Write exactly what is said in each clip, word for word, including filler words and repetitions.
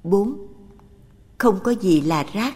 bốn. Không có gì là rác.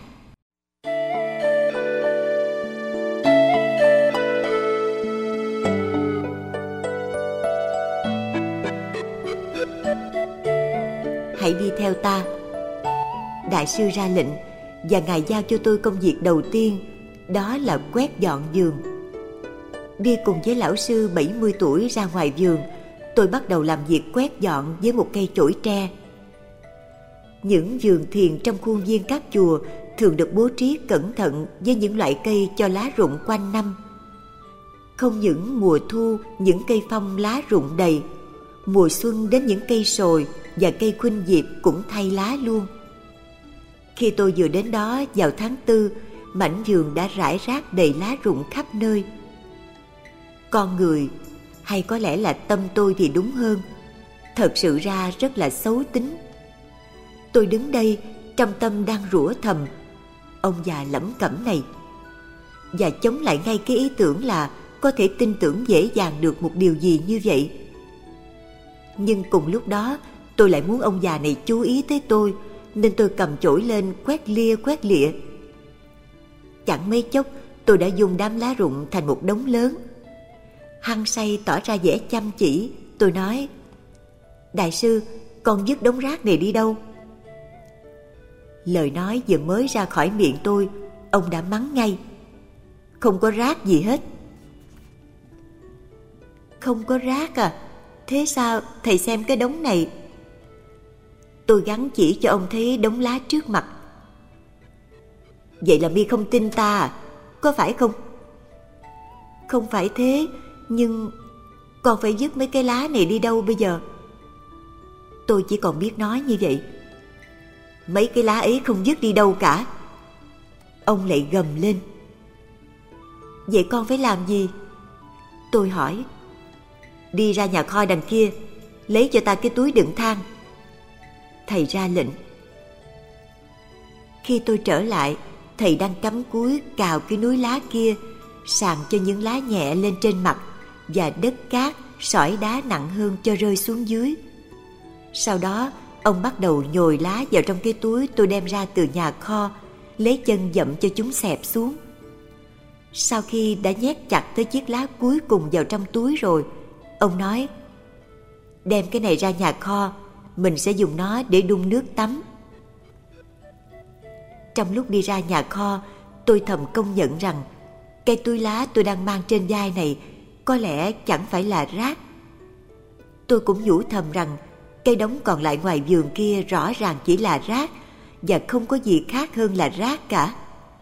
Hãy đi theo ta. Đại sư ra lệnh, và Ngài giao cho tôi công việc đầu tiên, đó là quét dọn vườn. Đi cùng với lão sư bảy mươi tuổi ra ngoài vườn, tôi bắt đầu làm việc quét dọn với một cây chổi tre. Những vườn thiền trong khuôn viên các chùa thường được bố trí cẩn thận với những loại cây cho lá rụng quanh năm. Không những mùa thu những cây phong lá rụng đầy, mùa xuân đến những cây sồi và cây khuynh diệp cũng thay lá luôn. Khi tôi vừa đến đó vào tháng tư, mảnh vườn đã rải rác đầy lá rụng khắp nơi. Con người, hay có lẽ là tâm tôi thì đúng hơn, thật sự ra rất là xấu tính. Tôi đứng đây trong tâm đang rủa thầm, ông già lẩm cẩm này, và chống lại ngay cái ý tưởng là có thể tin tưởng dễ dàng được một điều gì như vậy. Nhưng cùng lúc đó tôi lại muốn ông già này chú ý tới tôi, nên tôi cầm chổi lên quét lia quét lịa. Chẳng mấy chốc tôi đã dùng đám lá rụng thành một đống lớn. Hăng say tỏ ra vẻ chăm chỉ, tôi nói: Đại sư, con vứt đống rác này đi đâu? Lời nói vừa mới ra khỏi miệng tôi, ông đã mắng ngay: Không có rác gì hết. Không có rác à? Thế sao? Thầy xem cái đống này. Tôi gắng chỉ cho ông thấy đống lá trước mặt. Vậy là mi không tin ta à? Có phải không? Không phải thế, nhưng con phải vứt mấy cái lá này đi đâu bây giờ? Tôi chỉ còn biết nói như vậy. Mấy cái lá ấy không vứt đi đâu cả. Ông lại gầm lên. Vậy con phải làm gì? Tôi hỏi. Đi ra nhà kho đằng kia, lấy cho ta cái túi đựng than. Thầy ra lệnh. Khi tôi trở lại, thầy đang cắm cúi cào cái núi lá kia, sàng cho những lá nhẹ lên trên mặt, và đất cát, sỏi đá nặng hơn cho rơi xuống dưới. Sau đó, ông bắt đầu nhồi lá vào trong cái túi tôi đem ra từ nhà kho, lấy chân dậm cho chúng xẹp xuống. Sau khi đã nhét chặt tới chiếc lá cuối cùng vào trong túi rồi, ông nói: Đem cái này ra nhà kho, mình sẽ dùng nó để đun nước tắm. Trong lúc đi ra nhà kho, tôi thầm công nhận rằng cây túi lá tôi đang mang trên vai này có lẽ chẳng phải là rác. Tôi cũng nhủ thầm rằng cây đống còn lại ngoài vườn kia rõ ràng chỉ là rác, và không có gì khác hơn là rác cả.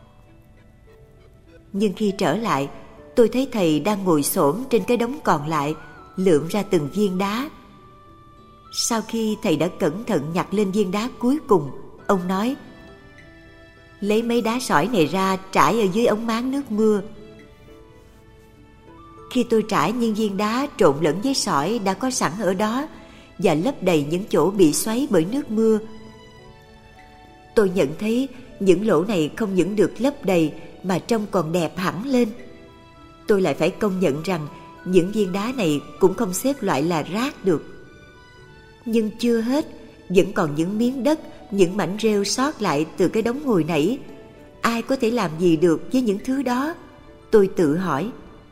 Nhưng khi trở lại, tôi thấy thầy đang ngồi xổm trên cái đống còn lại, lượm ra từng viên đá. Sau khi thầy đã cẩn thận nhặt lên viên đá cuối cùng, ông nói: Lấy mấy đá sỏi này ra trải ở dưới ống máng nước mưa. Khi tôi trải những viên đá trộn lẫn với sỏi đã có sẵn ở đó và lấp đầy những chỗ bị xoáy bởi nước mưa, tôi nhận thấy những lỗ này không những được lấp đầy mà trông còn đẹp hẳn lên. Tôi lại phải công nhận rằng những viên đá này cũng không xếp loại là rác được. Nhưng chưa hết, vẫn còn những miếng đất, những mảnh rêu sót lại từ cái đống hồi nãy. Ai có thể làm gì được với những thứ đó? Tôi tự hỏi.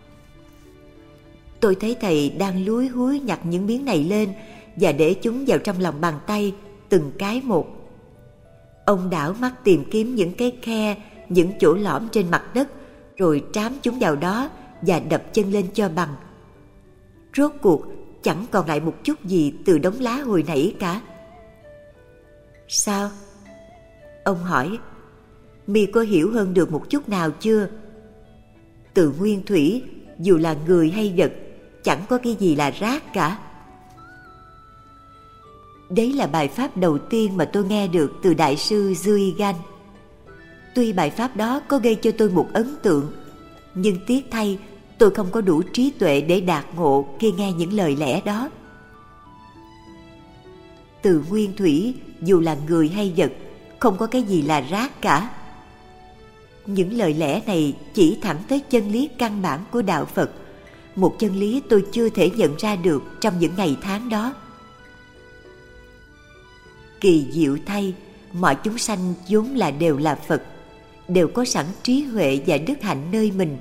Tôi thấy thầy đang lúi húi nhặt những miếng này lên và để chúng vào trong lòng bàn tay, từng cái một. Ông đảo mắt tìm kiếm những cái khe, những chỗ lõm trên mặt đất, rồi trám chúng vào đó và đập chân lên cho bằng. Rốt cuộc chẳng còn lại một chút gì từ đống lá hồi nãy cả. Sao? Ông hỏi. Mi có hiểu hơn được một chút nào chưa? Từ nguyên thủy, dù là người hay vật, chẳng có cái gì là rác cả. Đấy là bài pháp đầu tiên mà tôi nghe được từ Đại sư Duy Gan. Tuy bài pháp đó có gây cho tôi một ấn tượng, nhưng tiếc thay tôi không có đủ trí tuệ để đạt ngộ khi nghe những lời lẽ đó. Từ nguyên thủy, dù là người hay vật, không có cái gì là rác cả. Những lời lẽ này chỉ thẳng tới chân lý căn bản của đạo Phật, một chân lý tôi chưa thể nhận ra được trong những ngày tháng đó. kỳ diệu thay, mọi chúng sanh vốn là đều là Phật, đều có sẵn trí huệ và đức hạnh nơi mình.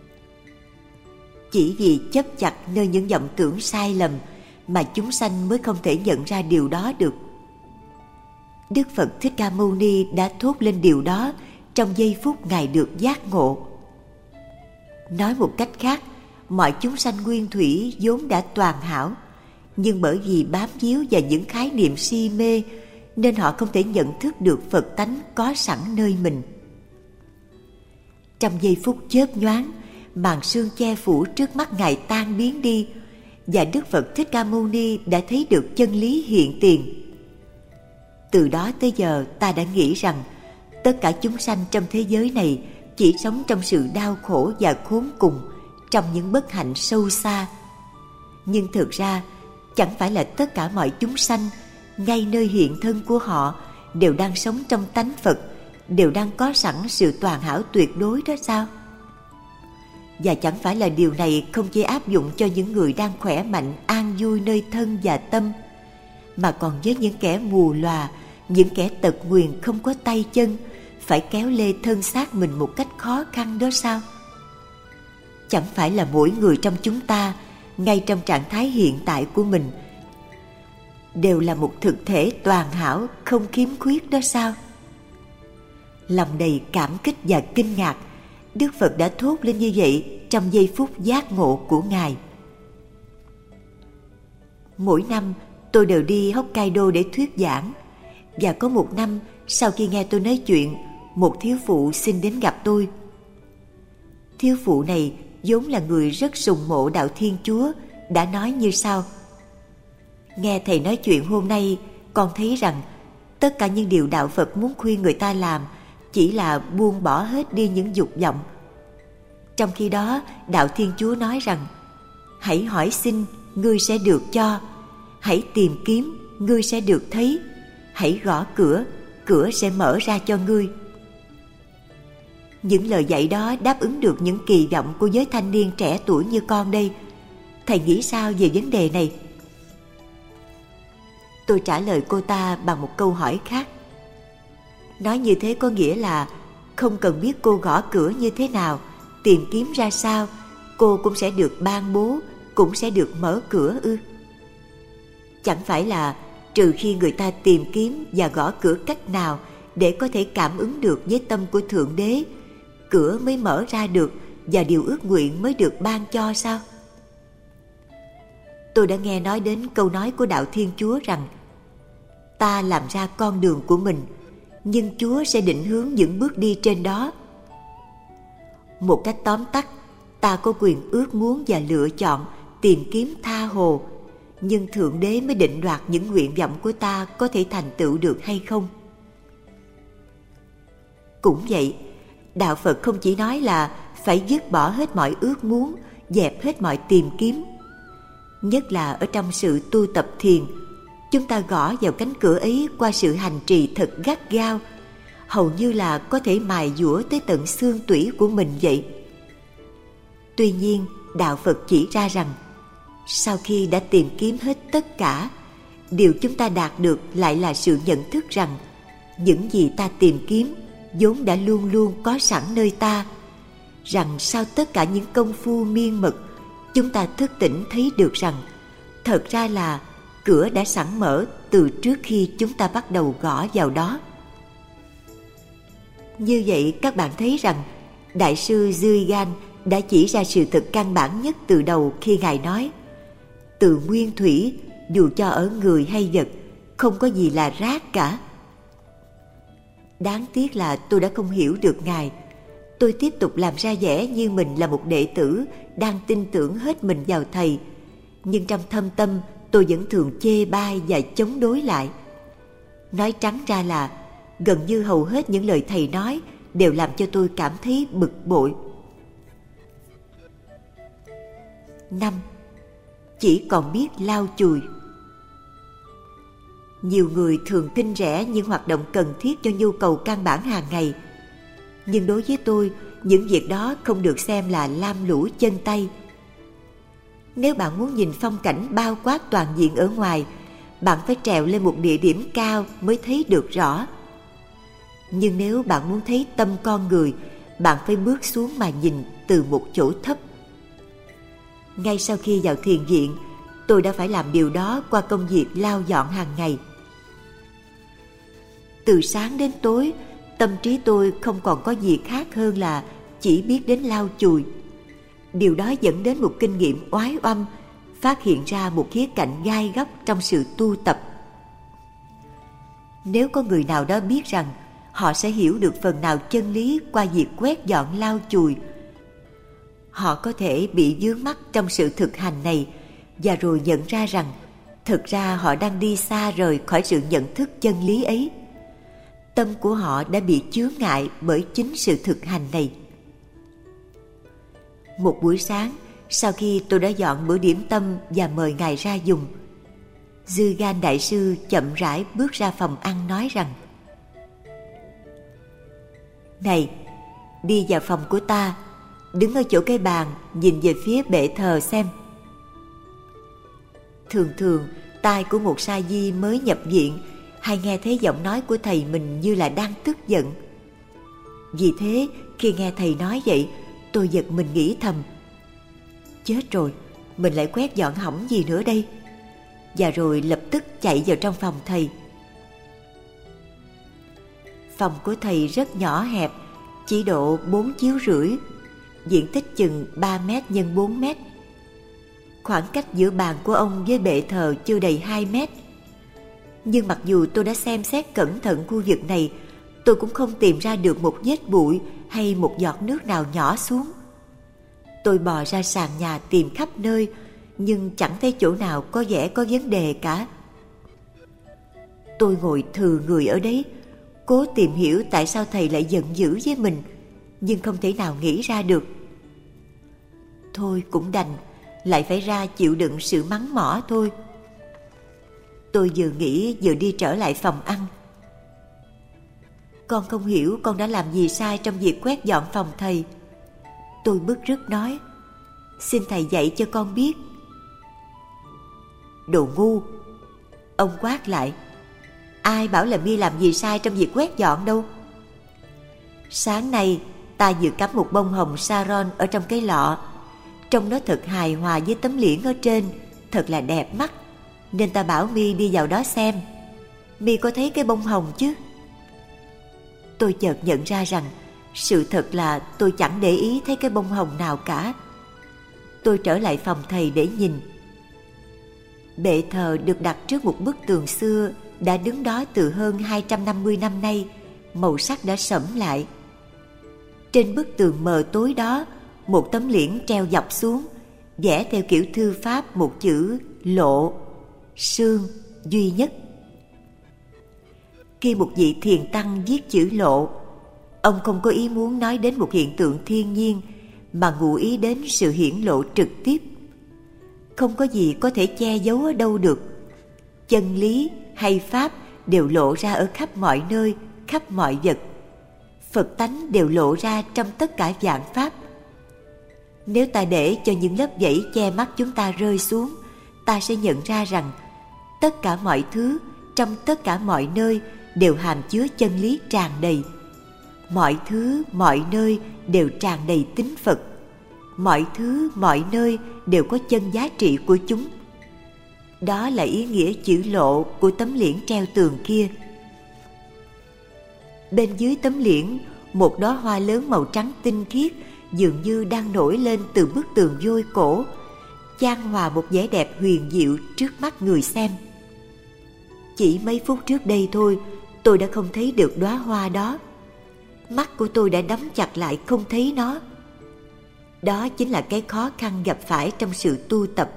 Chỉ vì chấp chặt nơi những vọng tưởng sai lầm mà chúng sanh mới không thể nhận ra điều đó được. Đức Phật Thích Ca Mâu Ni đã thốt lên điều đó trong giây phút Ngài được giác ngộ. Nói một cách khác, mọi chúng sanh nguyên thủy vốn đã toàn hảo, nhưng bởi vì bám víu vào những khái niệm si mê nên họ không thể nhận thức được Phật tánh có sẵn nơi mình. Trong giây phút chớp nhoáng, màn sương che phủ trước mắt Ngài tan biến đi, và Đức Phật Thích Ca Mâu Ni đã thấy được chân lý hiện tiền. Từ đó tới giờ ta đã nghĩ rằng tất cả chúng sanh trong thế giới này chỉ sống trong sự đau khổ và khốn cùng, trong những bất hạnh sâu xa. Nhưng thực ra chẳng phải là tất cả mọi chúng sanh ngay nơi hiện thân của họ đều đang sống trong tánh Phật, đều đang có sẵn sự toàn hảo tuyệt đối đó sao? Và chẳng phải là điều này không chỉ áp dụng cho những người đang khỏe mạnh, an vui nơi thân và tâm, mà còn với những kẻ mù lòa, những kẻ tật nguyền không có tay chân, phải kéo lê thân xác mình một cách khó khăn đó sao? Chẳng phải là mỗi người trong chúng ta, ngay trong trạng thái hiện tại của mình, đều là một thực thể toàn hảo, không khiếm khuyết đó sao? Lòng đầy cảm kích và kinh ngạc, Đức Phật đã thốt lên như vậy trong giây phút giác ngộ của Ngài. Mỗi năm tôi đều đi Hokkaido để thuyết giảng, và có một năm sau khi nghe tôi nói chuyện, một thiếu phụ xin đến gặp tôi. Thiếu phụ này vốn là người rất sùng mộ đạo Thiên Chúa, đã nói như sau: nghe thầy nói chuyện hôm nay, con thấy rằng tất cả những điều đạo Phật muốn khuyên người ta làm chỉ là buông bỏ hết đi những dục vọng. Trong khi đó, đạo Thiên Chúa nói rằng hãy hỏi xin, ngươi sẽ được cho; hãy tìm kiếm, ngươi sẽ được thấy; hãy gõ cửa, cửa sẽ mở ra cho ngươi. Những lời dạy đó đáp ứng được những kỳ vọng của giới thanh niên trẻ tuổi như con đây. Thầy nghĩ sao về vấn đề này? Tôi trả lời cô ta bằng một câu hỏi khác. Nói như thế có nghĩa là không cần biết cô gõ cửa như thế nào, tìm kiếm ra sao, cô cũng sẽ được ban bố, cũng sẽ được mở cửa ư? Chẳng phải là trừ khi người ta tìm kiếm và gõ cửa cách nào để có thể cảm ứng được với tâm của Thượng Đế, cửa mới mở ra được và điều ước nguyện mới được ban cho sao? Tôi đã nghe nói đến câu nói của đạo Thiên Chúa rằng ta làm ra con đường của mình, nhưng Chúa sẽ định hướng những bước đi trên đó. Một cách tóm tắt, ta có quyền ước muốn và lựa chọn, tìm kiếm tha hồ, nhưng Thượng Đế mới định đoạt những nguyện vọng của ta có thể thành tựu được hay không. Cũng vậy, đạo Phật không chỉ nói là phải dứt bỏ hết mọi ước muốn, dẹp hết mọi tìm kiếm. Nhất là ở trong sự tu tập thiền, chúng ta gõ vào cánh cửa ấy qua sự hành trì thật gắt gao, hầu như là có thể mài dũa tới tận xương tủy của mình vậy. Tuy nhiên, đạo Phật chỉ ra rằng sau khi đã tìm kiếm hết tất cả, điều chúng ta đạt được lại là sự nhận thức rằng những gì ta tìm kiếm vốn đã luôn luôn có sẵn nơi ta, rằng sau tất cả những công phu miên mật, chúng ta thức tỉnh thấy được rằng thật ra là cửa đã sẵn mở từ trước khi chúng ta bắt đầu gõ vào đó. Như vậy các bạn thấy rằng Đại sư Zhuigan đã chỉ ra sự thật căn bản nhất từ đầu khi Ngài nói từ nguyên thủy, dù cho ở người hay vật, không có gì là rác cả. Đáng tiếc là tôi đã không hiểu được Ngài. Tôi tiếp tục làm ra vẻ như mình là một đệ tử đang tin tưởng hết mình vào Thầy, nhưng trong thâm tâm tôi vẫn thường chê bai và chống đối lại. Nói trắng ra là gần như hầu hết những lời Thầy nói đều làm cho tôi cảm thấy bực bội. Năm, chỉ còn biết lau chùi. Nhiều người thường khinh rẻ những hoạt động cần thiết cho nhu cầu căn bản hàng ngày. Nhưng đối với tôi, những việc đó không được xem là lam lũ chân tay. Nếu bạn muốn nhìn phong cảnh bao quát toàn diện ở ngoài bạn phải trèo lên một địa điểm cao mới thấy được rõ. Nhưng nếu bạn muốn thấy tâm con người, bạn phải bước xuống mà nhìn từ một chỗ thấp. Ngay sau khi vào thiền viện, tôi đã phải làm điều đó qua công việc lau dọn hàng ngày. Từ sáng đến tối, tâm trí tôi không còn có gì khác hơn là chỉ biết đến lau chùi. Điều đó dẫn đến một kinh nghiệm oái oăm, phát hiện ra một khía cạnh gai góc trong sự tu tập. Nếu có người nào đó biết rằng họ sẽ hiểu được phần nào chân lý qua việc quét dọn lau chùi, họ có thể bị vướng mắc trong sự thực hành này và rồi nhận ra rằng thực ra họ đang đi xa rời khỏi sự nhận thức chân lý ấy. Tâm của họ đã bị chướng ngại bởi chính sự thực hành này. Một buổi sáng, sau khi tôi đã dọn bữa điểm tâm và mời Ngài ra dùng, Dư Gan Đại Sư chậm rãi bước ra phòng ăn nói rằng: "Này, đi vào phòng của ta, đứng ở chỗ cái bàn, nhìn về phía bệ thờ xem." Thường thường, tai của một sa di mới nhập viện hay nghe thấy giọng nói của thầy mình như là đang tức giận. Vì thế, khi nghe thầy nói vậy, tôi giật mình nghĩ thầm: chết rồi, mình lại quét dọn hỏng gì nữa đây? Và rồi lập tức chạy vào trong phòng thầy. Phòng của thầy rất nhỏ hẹp, chỉ độ bốn chiếu rưỡi, diện tích chừng ba mét nhân bốn mét. Khoảng cách giữa bàn của ông với bệ thờ chưa đầy hai mét. Nhưng mặc dù tôi đã xem xét cẩn thận khu vực này, tôi cũng không tìm ra được một vết bụi hay một giọt nước nào nhỏ xuống. Tôi bò ra sàn nhà tìm khắp nơi, nhưng chẳng thấy chỗ nào có vẻ có vấn đề cả. Tôi ngồi thừ người ở đấy, cố tìm hiểu tại sao thầy lại giận dữ với mình, nhưng không thể nào nghĩ ra được. Thôi cũng đành, lại phải ra chịu đựng sự mắng mỏ thôi. Tôi vừa nghĩ vừa đi trở lại phòng ăn. Con không hiểu con đã làm gì sai trong việc quét dọn phòng thầy. Tôi bức rứt nói: xin thầy dạy cho con biết. Đồ ngu! Ông quát lại: ai bảo là Mi làm gì sai trong việc quét dọn đâu. Sáng nay ta vừa cắm một bông hồng Saron ở trong cái lọ, trông nó thật hài hòa với tấm liễn ở trên, thật là đẹp mắt, nên ta bảo Mi đi vào đó xem. Mi có thấy cái bông hồng chứ? Tôi chợt nhận ra rằng sự thật là tôi chẳng để ý thấy cái bông hồng nào cả. Tôi trở lại phòng thầy để nhìn. Bệ thờ được đặt trước một bức tường xưa đã đứng đó từ hơn hai trăm năm mươi năm nay, màu sắc đã sẫm lại. Trên bức tường mờ tối đó, một tấm liễn treo dọc xuống, vẽ theo kiểu thư pháp một chữ Lộ, Sương, duy nhất. Khi một vị thiền tăng viết chữ Lộ, ông không có ý muốn nói đến một hiện tượng thiên nhiên, mà ngụ ý đến sự hiển lộ trực tiếp. Không có gì có thể che giấu ở đâu được. Chân lý hay pháp đều lộ ra ở khắp mọi nơi, khắp mọi vật. Phật tánh đều lộ ra trong tất cả vạn pháp. Nếu ta để cho những lớp vảy che mắt chúng ta rơi xuống, ta sẽ nhận ra rằng tất cả mọi thứ trong tất cả mọi nơi đều hàm chứa chân lý tràn đầy. Mọi thứ, mọi nơi đều tràn đầy tính Phật. Mọi thứ, mọi nơi đều có chân giá trị của chúng. Đó là ý nghĩa chữ Lộ của tấm liễn treo tường kia. Bên dưới tấm liễn, một đóa hoa lớn màu trắng tinh khiết dường như đang nổi lên từ bức tường vôi cổ, chan hòa một vẻ đẹp huyền diệu trước mắt người xem. Chỉ mấy phút trước đây thôi, tôi đã không thấy được đóa hoa đó. Mắt của tôi đã đóng chặt lại không thấy nó. Đó chính là cái khó khăn gặp phải trong sự tu tập.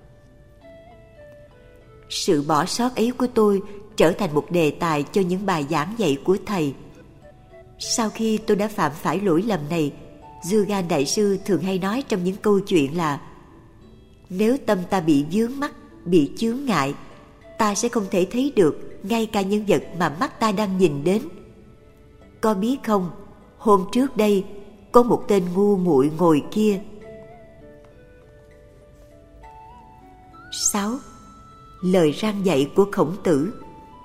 Sự bỏ sót ấy của tôi trở thành một đề tài cho những bài giảng dạy của thầy. Sau khi tôi đã phạm phải lỗi lầm này, Dư Gan Đại Sư thường hay nói trong những câu chuyện là: nếu tâm ta bị vướng mắc, bị chướng ngại, ta sẽ không thể thấy được ngay cả những vật mà mắt ta đang nhìn đến. Có biết không, hôm trước đây có một tên ngu muội ngồi kia. sáu. lời răn dạy của Khổng Tử.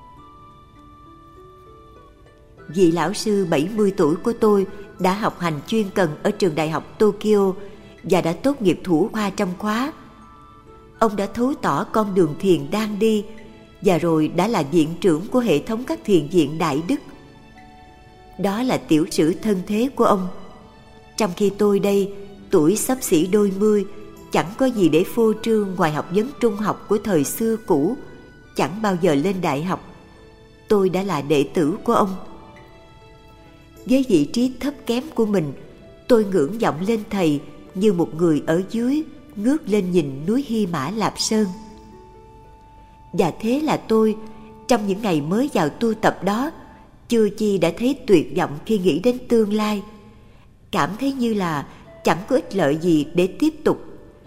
Vị lão sư bảy mươi tuổi của tôi đã học hành chuyên cần ở trường đại học Tokyo và đã tốt nghiệp thủ khoa trong khóa. Ông đã thấu tỏ con đường thiền đang đi và rồi đã là viện trưởng của hệ thống các thiền viện Đại Đức. Đó là tiểu sử thân thế của ông. Trong khi tôi đây, tuổi xấp xỉ đôi mươi, chẳng có gì để phô trương ngoài học vấn trung học của thời xưa cũ, chẳng bao giờ lên đại học. Tôi đã là đệ tử của ông. Với vị trí thấp kém của mình, tôi ngưỡng vọng lên thầy như một người ở dưới ngước lên nhìn núi Hy Mã Lạp Sơn. Và thế là tôi, trong những ngày mới vào tu tập đó, chưa chi đã thấy tuyệt vọng khi nghĩ đến tương lai, cảm thấy như là chẳng có ích lợi gì để tiếp tục,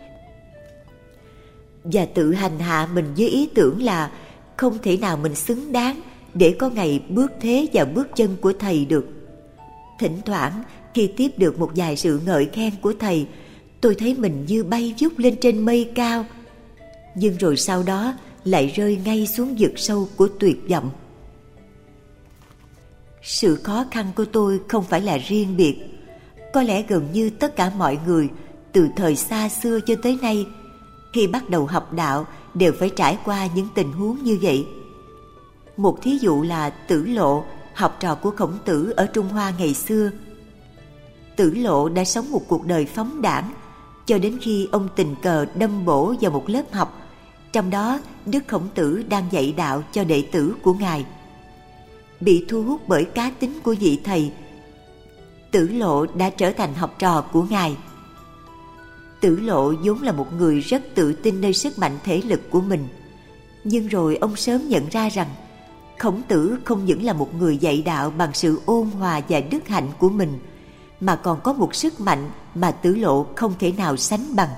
và tự hành hạ mình với ý tưởng là không thể nào mình xứng đáng để có ngày bước thế vào bước chân của thầy được. Thỉnh thoảng khi tiếp được một vài sự ngợi khen của thầy, tôi thấy mình như bay vút lên trên mây cao, nhưng rồi sau đó lại rơi ngay xuống vực sâu của tuyệt vọng. Sự khó khăn của tôi không phải là riêng biệt. Có lẽ gần như tất cả mọi người từ thời xa xưa cho tới nay, khi bắt đầu học đạo đều phải trải qua những tình huống như vậy. Một thí dụ là Tử Lộ, học trò của Khổng Tử ở Trung Hoa ngày xưa. Tử Lộ đã sống một cuộc đời phóng đãng cho đến khi ông tình cờ đâm bổ vào một lớp học, trong đó Đức Khổng Tử đang dạy đạo cho đệ tử của Ngài. Bị thu hút bởi cá tính của vị thầy, Tử Lộ đã trở thành học trò của Ngài. Tử Lộ vốn là một người rất tự tin nơi sức mạnh thể lực của mình, nhưng rồi ông sớm nhận ra rằng Khổng Tử không những là một người dạy đạo bằng sự ôn hòa và đức hạnh của mình, mà còn có một sức mạnh mà Tử Lộ không thể nào sánh bằng.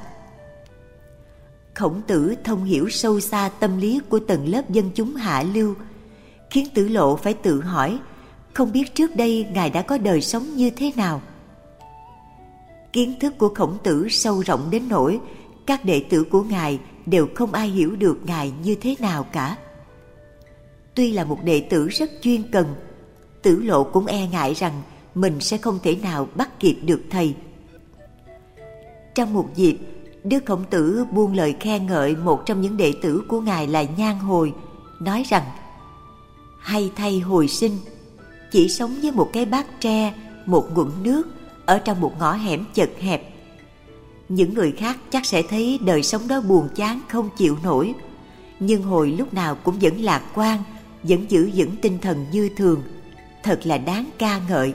Khổng Tử thông hiểu sâu xa tâm lý của tầng lớp dân chúng hạ lưu, khiến Tử Lộ phải tự hỏi không biết trước đây Ngài đã có đời sống như thế nào. Kiến thức của Khổng Tử sâu rộng đến nỗi các đệ tử của Ngài đều không ai hiểu được Ngài như thế nào cả. Tuy là một đệ tử rất chuyên cần, Tử Lộ cũng e ngại rằng mình sẽ không thể nào bắt kịp được thầy. Trong một dịp, Đức Khổng Tử buông lời khen ngợi một trong những đệ tử của Ngài là Nhan Hồi, nói rằng: hay thay hồi sinh, chỉ sống với một cái bát tre, một ngụm nước ở trong một ngõ hẻm chật hẹp. Những người khác chắc sẽ thấy đời sống đó buồn chán không chịu nổi, nhưng Hồi lúc nào cũng vẫn lạc quan, vẫn giữ vững tinh thần như thường, thật là đáng ca ngợi.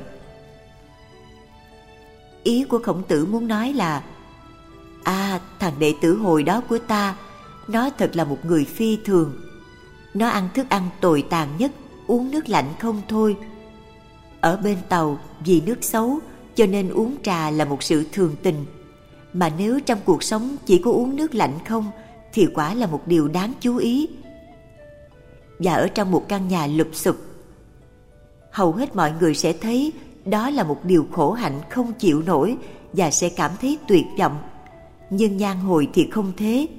Ý của Khổng Tử muốn nói là: à, thằng đệ tử Hồi đó của ta, nó thật là một người phi thường. Nó ăn thức ăn tồi tàn nhất, uống nước lạnh không thôi. Ở bên tàu, vì nước xấu cho nên uống trà là một sự thường tình, mà nếu trong cuộc sống chỉ có uống nước lạnh không thì quả là một điều đáng chú ý. Và ở trong một căn nhà lụp xụp, hầu hết mọi người sẽ thấy đó là một điều khổ hạnh không chịu nổi và sẽ cảm thấy tuyệt vọng. Nhưng Nhan Hồi thì không thế.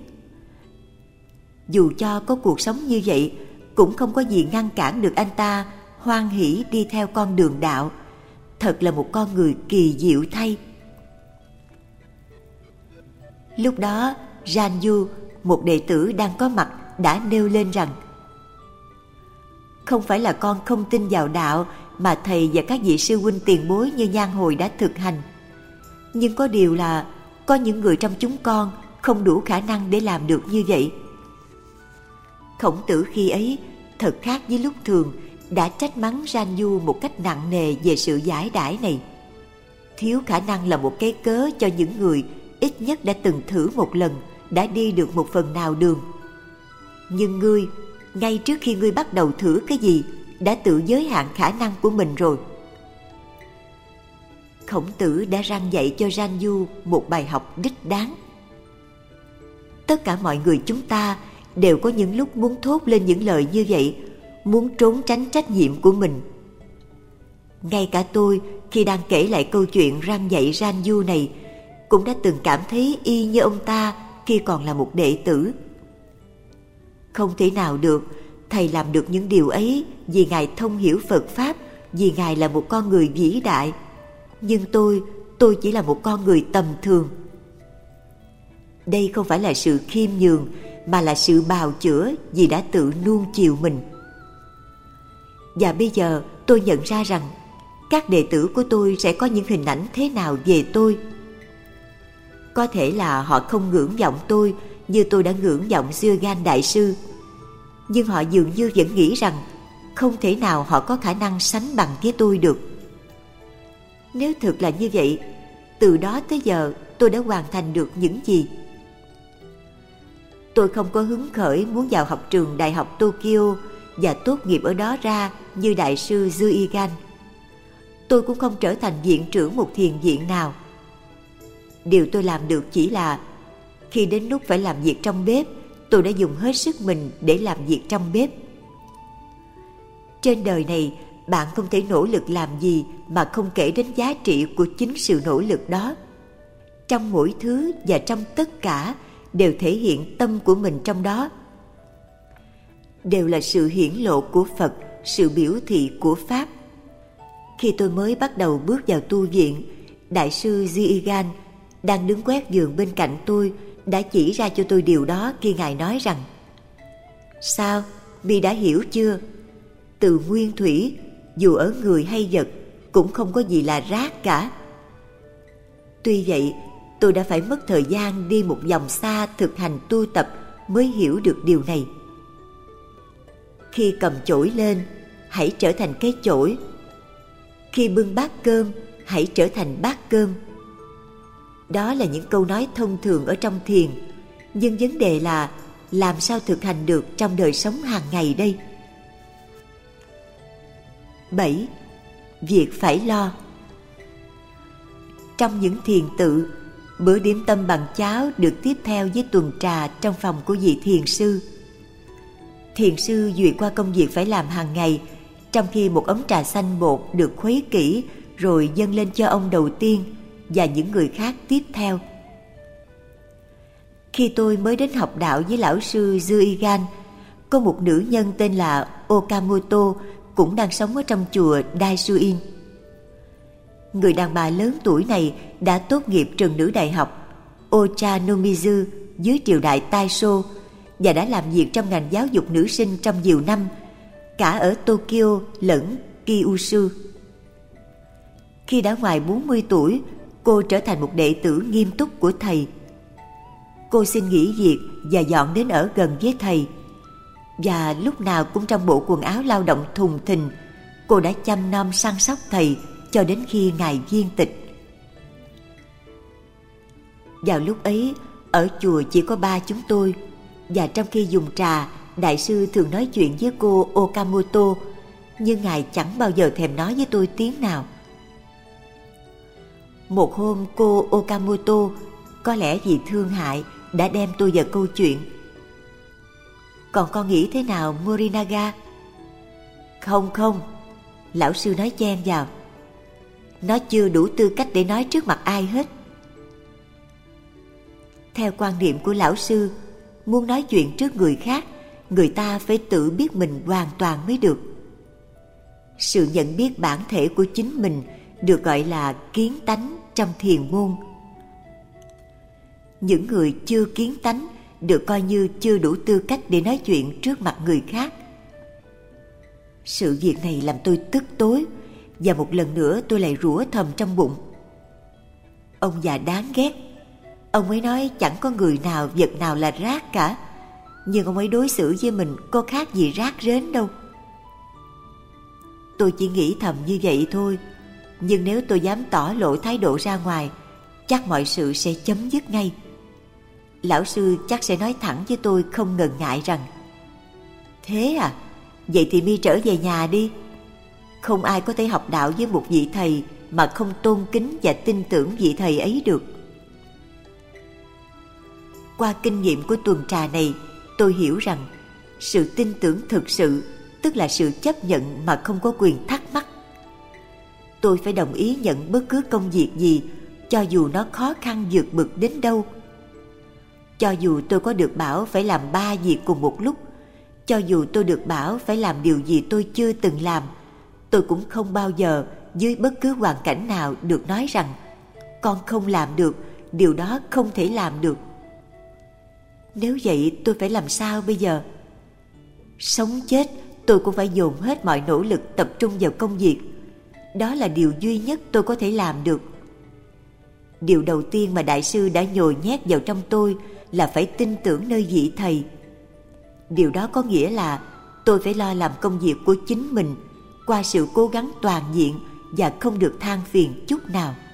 Dù cho có cuộc sống như vậy, cũng không có gì ngăn cản được anh ta hoan hỷ đi theo con đường đạo. Thật là một con người kỳ diệu thay. Lúc đó, Ranju, một đệ tử đang có mặt, đã nêu lên rằng: không phải là con không tin vào đạo mà thầy và các vị sư huynh tiền bối như Nhan Hồi đã thực hành. Nhưng có điều là có những người trong chúng con không đủ khả năng để làm được như vậy. Khổng Tử khi ấy thật khác với lúc thường, đã trách mắng Ranju một cách nặng nề về sự giải đãi này. Thiếu khả năng là một cái cớ cho những người ít nhất đã từng thử một lần, đã đi được một phần nào đường. Nhưng ngươi, ngay trước khi ngươi bắt đầu thử cái gì, đã tự giới hạn khả năng của mình rồi. Khổng Tử đã răn dạy cho Ranju một bài học đích đáng. Tất cả mọi người chúng ta đều có những lúc muốn thốt lên những lời như vậy, muốn trốn tránh trách nhiệm của mình. Ngay cả tôi, khi đang kể lại câu chuyện răn dạy Ranju này, cũng đã từng cảm thấy y như ông ta khi còn là một đệ tử. Không thể nào được. Thầy làm được những điều ấy vì Ngài thông hiểu Phật Pháp, vì Ngài là một con người vĩ đại. Nhưng tôi, tôi chỉ là một con người tầm thường. Đây không phải là sự khiêm nhường, mà là sự bào chữa vì đã tự nuông chiều mình. Và bây giờ tôi nhận ra rằng các đệ tử của tôi sẽ có những hình ảnh thế nào về tôi. Có thể là họ không ngưỡng vọng tôi như tôi đã ngưỡng vọng Diogan Đại Sư, nhưng họ dường như vẫn nghĩ rằng không thể nào họ có khả năng sánh bằng với tôi được. Nếu thực là như vậy, từ đó tới giờ tôi đã hoàn thành được những gì? Tôi không có hứng khởi muốn vào học trường Đại học Tokyo và tốt nghiệp ở đó ra như Đại sư Diogan. Tôi cũng không trở thành viện trưởng một thiền viện nào. Điều tôi làm được chỉ là khi đến lúc phải làm việc trong bếp, tôi đã dùng hết sức mình để làm việc trong bếp. Trên đời này, bạn không thể nỗ lực làm gì mà không kể đến giá trị của chính sự nỗ lực đó. Trong mỗi thứ và trong tất cả đều thể hiện tâm của mình trong đó. Đều là sự hiển lộ của Phật, sự biểu thị của Pháp. Khi tôi mới bắt đầu bước vào tu viện, Đại sư Diogan đang đứng quét vườn bên cạnh tôi đã chỉ ra cho tôi điều đó khi Ngài nói rằng: Sao, Mi đã hiểu chưa? Từ nguyên thủy, dù ở người hay vật, cũng không có gì là rác cả. Tuy vậy, tôi đã phải mất thời gian đi một vòng xa thực hành tu tập mới hiểu được điều này. Khi cầm chổi lên, hãy trở thành cái chổi. Khi bưng bát cơm, hãy trở thành bát cơm. Đó là những câu nói thông thường ở trong thiền, nhưng vấn đề là làm sao thực hành được trong đời sống hàng ngày đây? bảy. Việc phải lo. Trong những thiền tự, bữa điểm tâm bằng cháo được tiếp theo với tuần trà trong phòng của vị thiền sư. Thiền sư duyệt qua công việc phải làm hàng ngày, trong khi một ấm trà xanh bột được khuấy kỹ rồi dâng lên cho ông đầu tiên và những người khác tiếp theo. Khi tôi mới đến học đạo với lão sư Diogan, có một nữ nhân tên là Okamoto cũng đang sống ở trong chùa Daisuin. Người đàn bà lớn tuổi này đã tốt nghiệp trường nữ đại học Ochanomizu dưới triều đại Taisho và đã làm việc trong ngành giáo dục nữ sinh trong nhiều năm, cả ở Tokyo lẫn Kyushu. Khi đã ngoài bốn mươi tuổi, cô trở thành một đệ tử nghiêm túc của thầy. Cô xin nghỉ việc và dọn đến ở gần với thầy. Và lúc nào cũng trong bộ quần áo lao động thùng thình, cô đã chăm nom săn sóc thầy cho đến khi Ngài viên tịch. Vào lúc ấy, ở chùa chỉ có ba chúng tôi, và trong khi dùng trà, Đại sư thường nói chuyện với cô Okamoto, nhưng Ngài chẳng bao giờ thèm nói với tôi tiếng nào. Một hôm cô Okamoto, có lẽ vì thương hại, đã đem tôi vào câu chuyện. Còn con nghĩ thế nào Morinaga? Không không, lão sư nói chen vào. Nó chưa đủ tư cách để nói trước mặt ai hết. Theo quan niệm của lão sư, muốn nói chuyện trước người khác, người ta phải tự biết mình hoàn toàn mới được. Sự nhận biết bản thể của chính mình được gọi là kiến tánh trong thiền môn. Những người chưa kiến tánh được coi như chưa đủ tư cách để nói chuyện trước mặt người khác. Sự việc này làm tôi tức tối, và một lần nữa tôi lại rủa thầm trong bụng. Ông già đáng ghét. Ông ấy nói chẳng có người nào, vật nào là rác cả, nhưng ông ấy đối xử với mình có khác gì rác rến đâu. Tôi chỉ nghĩ thầm như vậy thôi, nhưng nếu tôi dám tỏ lộ thái độ ra ngoài, chắc mọi sự sẽ chấm dứt ngay. Lão sư chắc sẽ nói thẳng với tôi không ngần ngại rằng: Thế à, vậy thì Mi trở về nhà đi. Không ai có thể học đạo với một vị thầy mà không tôn kính và tin tưởng vị thầy ấy được. Qua kinh nghiệm của tuần trà này, tôi hiểu rằng sự tin tưởng thực sự tức là sự chấp nhận mà không có quyền thắc mắc. Tôi phải đồng ý nhận bất cứ công việc gì, cho dù nó khó khăn vượt bực đến đâu. Cho dù tôi có được bảo phải làm ba việc cùng một lúc, Cho dù tôi được bảo phải làm điều gì tôi chưa từng làm, tôi cũng không bao giờ dưới bất cứ hoàn cảnh nào được nói rằng con không làm được, điều đó không thể làm được. Nếu vậy tôi phải làm sao bây giờ? Sống chết tôi cũng phải dồn hết mọi nỗ lực tập trung vào công việc. Đó là điều duy nhất tôi có thể làm được. Điều đầu tiên mà Đại sư đã nhồi nhét vào trong tôi là phải tin tưởng nơi vị thầy. Điều đó có nghĩa là tôi phải lo làm công việc của chính mình qua sự cố gắng toàn diện và không được than phiền chút nào.